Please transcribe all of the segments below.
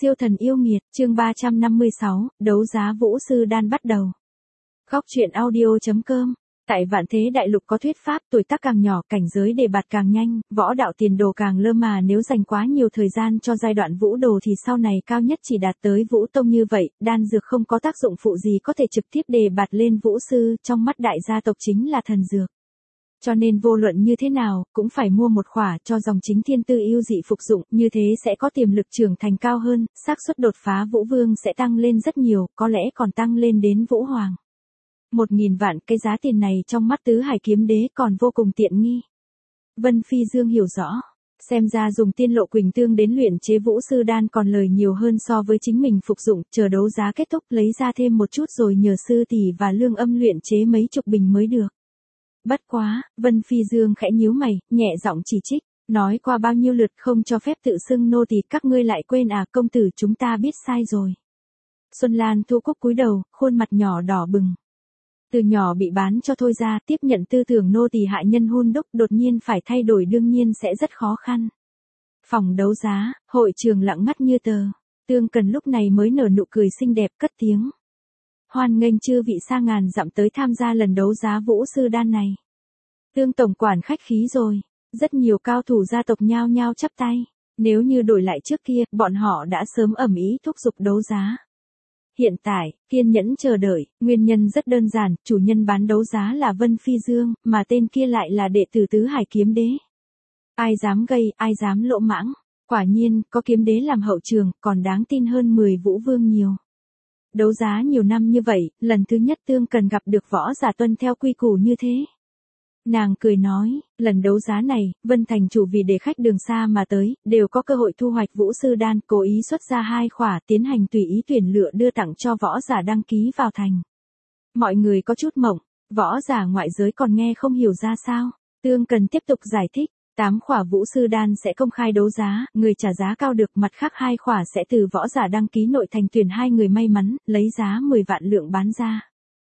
Siêu thần yêu nghiệt, chương 356, đấu giá vũ sư đan bắt đầu. Góc truyện audio.com. Tại vạn thế đại lục có thuyết pháp tuổi tác càng nhỏ cảnh giới đề bạt càng nhanh, võ đạo tiền đồ càng lơ mà nếu dành quá nhiều thời gian cho giai đoạn vũ đồ thì sau này cao nhất chỉ đạt tới vũ tông như vậy, đan dược không có tác dụng phụ gì có thể trực tiếp đề bạt lên vũ sư, trong mắt đại gia tộc chính là thần dược. Cho nên vô luận như thế nào, cũng phải mua một khỏa cho dòng chính thiên tư yêu dị phục dụng, như thế sẽ có tiềm lực trưởng thành cao hơn, xác suất đột phá vũ vương sẽ tăng lên rất nhiều, có lẽ còn tăng lên đến vũ hoàng. 1.000 vạn cái giá tiền này trong mắt tứ hải kiếm đế còn vô cùng tiện nghi. Vân Phi Dương hiểu rõ, xem ra dùng tiên lộ quỳnh tương đến luyện chế vũ sư đan còn lời nhiều hơn so với chính mình phục dụng, chờ đấu giá kết thúc lấy ra thêm một chút rồi nhờ sư tỷ và Lương Âm luyện chế mấy chục bình mới được. Bất quá, Vân Phi Dương khẽ nhíu mày, nhẹ giọng chỉ trích, nói qua bao nhiêu lượt không cho phép tự xưng nô tỳ, các ngươi lại quên à, công tử chúng ta biết sai rồi. Xuân Lan Thu Cúc cúi đầu, khuôn mặt nhỏ đỏ bừng. Từ nhỏ bị bán cho Thôi ra, tiếp nhận tư tưởng nô tỳ hại nhân hun đúc, đột nhiên phải thay đổi đương nhiên sẽ rất khó khăn. Phòng đấu giá, hội trường lặng ngắt như tờ. Tương Cần lúc này mới nở nụ cười xinh đẹp cất tiếng. Hoan nghênh chư vị xa ngàn dặm tới tham gia lần đấu giá vũ sư đan này. Tương tổng quản khách khí rồi, rất nhiều cao thủ gia tộc nhao nhao chắp tay, nếu như đổi lại trước kia, bọn họ đã sớm ầm ĩ thúc giục đấu giá. Hiện tại, kiên nhẫn chờ đợi, nguyên nhân rất đơn giản, chủ nhân bán đấu giá là Vân Phi Dương, mà tên kia lại là đệ tử tứ hải kiếm đế. Ai dám gây, ai dám lỗ mãng, quả nhiên, có kiếm đế làm hậu trường, còn đáng tin hơn 10 vũ vương nhiều. Đấu giá nhiều năm như vậy, lần thứ nhất Tương Cần gặp được võ giả tuân theo quy củ như thế. Nàng cười nói, lần đấu giá này, Vân Thành chủ vì để khách đường xa mà tới, đều có cơ hội thu hoạch vũ sư đan, cố ý xuất ra 2 khỏa, tiến hành tùy ý tuyển lựa đưa tặng cho võ giả đăng ký vào thành. Mọi người có chút mộng, võ giả ngoại giới còn nghe không hiểu ra sao. Tương Cần tiếp tục giải thích, 8 khỏa vũ sư đan sẽ công khai đấu giá, người trả giá cao được, mặt khác 2 khỏa sẽ từ võ giả đăng ký nội thành tuyển 2 người may mắn, lấy giá 10 vạn lượng bán ra.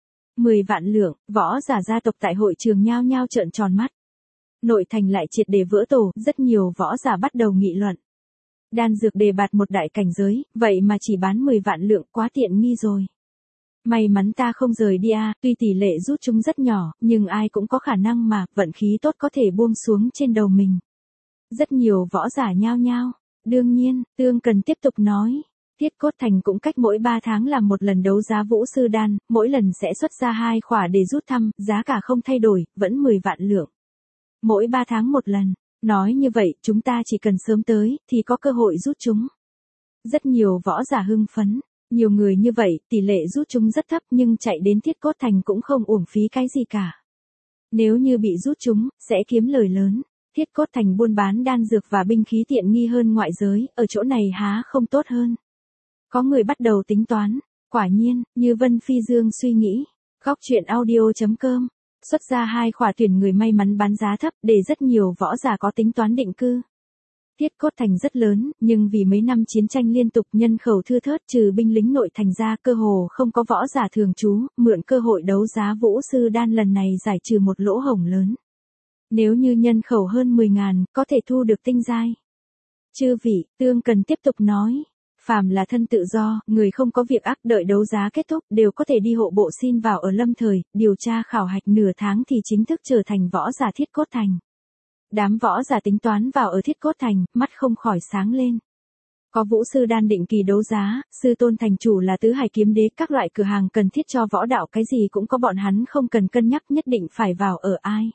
10 vạn lượng, võ giả gia tộc tại hội trường nhao nhao trợn tròn mắt. Nội thành lại triệt để vỡ tổ, rất nhiều võ giả bắt đầu nghị luận. Đan dược đề bạt một đại cảnh giới, vậy mà chỉ bán 10 vạn lượng, quá tiện nghi rồi. May mắn ta không rời đi à, tuy tỷ lệ rút chúng rất nhỏ, nhưng ai cũng có khả năng mà, vận khí tốt có thể buông xuống trên đầu mình. Rất nhiều võ giả nhao nhao. Đương nhiên, Tương Cần tiếp tục nói. Thiết Cốt Thành cũng cách mỗi 3 tháng làm một lần đấu giá vũ sư đan, mỗi lần sẽ xuất ra 2 khỏa để rút thăm, giá cả không thay đổi, vẫn 10 vạn lượng. Mỗi 3 tháng một lần, nói như vậy chúng ta chỉ cần sớm tới, thì có cơ hội rút chúng. Rất nhiều võ giả hưng phấn, nhiều người như vậy, tỷ lệ rút chúng rất thấp nhưng chạy đến Thiết Cốt Thành cũng không uổng phí cái gì cả. Nếu như bị rút chúng, sẽ kiếm lời lớn. Thiết Cốt Thành buôn bán đan dược và binh khí tiện nghi hơn ngoại giới, ở chỗ này há không tốt hơn. Có người bắt đầu tính toán, quả nhiên, như Vân Phi Dương suy nghĩ, góc truyện audio.com, xuất ra 2 khỏa tuyển người may mắn bán giá thấp để rất nhiều võ giả có tính toán định cư. Thiết Cốt Thành rất lớn, nhưng vì mấy năm chiến tranh liên tục nhân khẩu thưa thớt trừ binh lính nội thành ra cơ hồ không có võ giả thường trú, mượn cơ hội đấu giá vũ sư đan lần này giải trừ một lỗ hổng lớn. Nếu như nhân khẩu hơn 10.000, có thể thu được tinh giai. Chư vị, Tương Cần tiếp tục nói. Phàm là thân tự do, người không có việc ác đợi đấu giá kết thúc đều có thể đi hộ bộ xin vào ở Lâm Thời, điều tra khảo hạch nửa tháng thì chính thức trở thành võ giả Thiết Cốt Thành. Đám võ giả tính toán vào ở Thiết Cốt Thành, mắt không khỏi sáng lên. Có vũ sư đan định kỳ đấu giá, sư tôn thành chủ là tứ hải kiếm đế, các loại cửa hàng cần thiết cho võ đạo cái gì cũng có, bọn hắn không cần cân nhắc nhất định phải vào ở ai.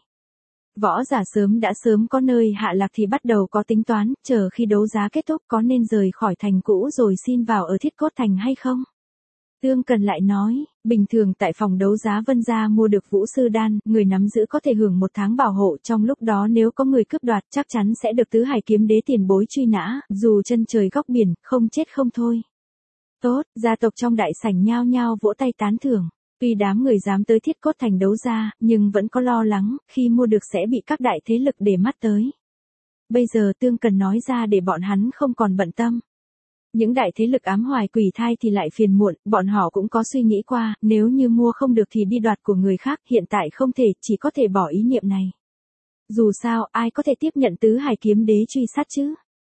Võ giả sớm đã sớm có nơi hạ lạc thì bắt đầu có tính toán, chờ khi đấu giá kết thúc có nên rời khỏi thành cũ rồi xin vào ở Thiết Cốt Thành hay không. Tương Cần lại nói, bình thường tại phòng đấu giá Vân gia mua được vũ sư đan, người nắm giữ có thể hưởng 1 tháng bảo hộ, trong lúc đó nếu có người cướp đoạt chắc chắn sẽ được tứ hải kiếm đế tiền bối truy nã, dù chân trời góc biển, không chết không thôi. Tốt, gia tộc trong đại sảnh nhao nhao vỗ tay tán thưởng. Tuy đám người dám tới Thiết Cốt Thành đấu giá, nhưng vẫn có lo lắng, khi mua được sẽ bị các đại thế lực để mắt tới. Bây giờ Tương Cần nói ra để bọn hắn không còn bận tâm. Những đại thế lực ám hoài quỷ thai thì lại phiền muộn, bọn họ cũng có suy nghĩ qua, nếu như mua không được thì đi đoạt của người khác, hiện tại không thể, chỉ có thể bỏ ý niệm này. Dù sao, ai có thể tiếp nhận tứ hải kiếm đế truy sát chứ?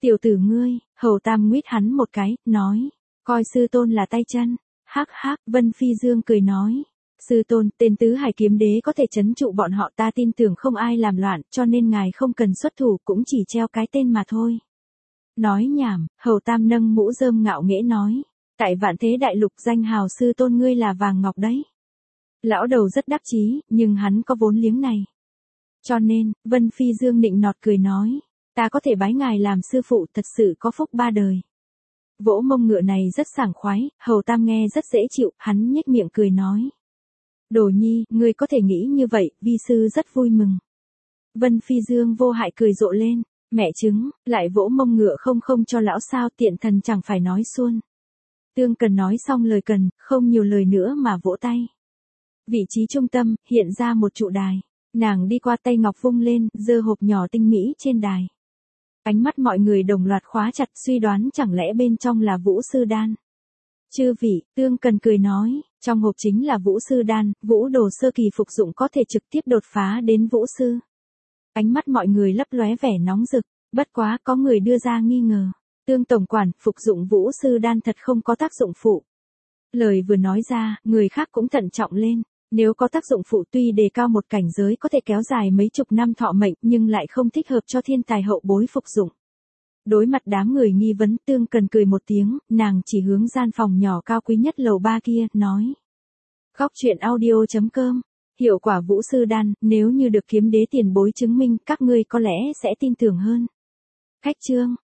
Tiểu tử ngươi, Hầu Tam nguyết hắn một cái, nói. Coi sư tôn là tay chân. Hắc hắc, Vân Phi Dương cười nói. Sư tôn, tên tứ hải kiếm đế có thể trấn trụ bọn họ, ta tin tưởng không ai làm loạn, cho nên ngài không cần xuất thủ, cũng chỉ treo cái tên mà thôi. Nói nhảm, Hầu Tam nâng mũ rơm ngạo nghễ nói. Tại Vạn Thế Đại Lục danh hào sư tôn ngươi là vàng ngọc đấy. Lão đầu rất đắc chí, nhưng hắn có vốn liếng này. Cho nên, Vân Phi Dương nịnh nọt cười nói. Ta có thể bái ngài làm sư phụ, thật sự có phúc ba đời. Vỗ mông ngựa này rất sảng khoái, Hầu Tam nghe rất dễ chịu, hắn nhếch miệng cười nói. Đồ nhi, ngươi có thể nghĩ như vậy, vi sư rất vui mừng. Vân Phi Dương vô hại cười rộ lên, mẹ chứng, lại vỗ mông ngựa không cho lão sao, tiện thần chẳng phải nói suôn. Tương Cần nói xong lời cần, không nhiều lời nữa mà vỗ tay. Vị trí trung tâm, hiện ra một trụ đài. Nàng đi qua, tay ngọc vung lên, giơ hộp nhỏ tinh mỹ trên đài. Ánh mắt mọi người đồng loạt khóa chặt, suy đoán chẳng lẽ bên trong là Vũ Sư Đan. Chư vị, Tương Cần cười nói, trong hộp chính là Vũ Sư Đan, Vũ đồ sơ kỳ phục dụng có thể trực tiếp đột phá đến Vũ Sư. Ánh mắt mọi người lấp lóe vẻ nóng rực, bất quá có người đưa ra nghi ngờ. Tương tổng quản, phục dụng Vũ Sư Đan thật không có tác dụng phụ. Lời vừa nói ra, người khác cũng thận trọng lên. Nếu có tác dụng phụ tuy đề cao một cảnh giới có thể kéo dài mấy chục năm thọ mệnh nhưng lại không thích hợp cho thiên tài hậu bối phục dụng. Đối mặt đám người nghi vấn, Tương Cần cười một tiếng, nàng chỉ hướng gian phòng nhỏ cao quý nhất lầu 3 kia, nói. Góc truyện audio.com, hiệu quả Vũ Sư Đan, nếu như được kiếm đế tiền bối chứng minh, các ngươi có lẽ sẽ tin tưởng hơn. Khách chương.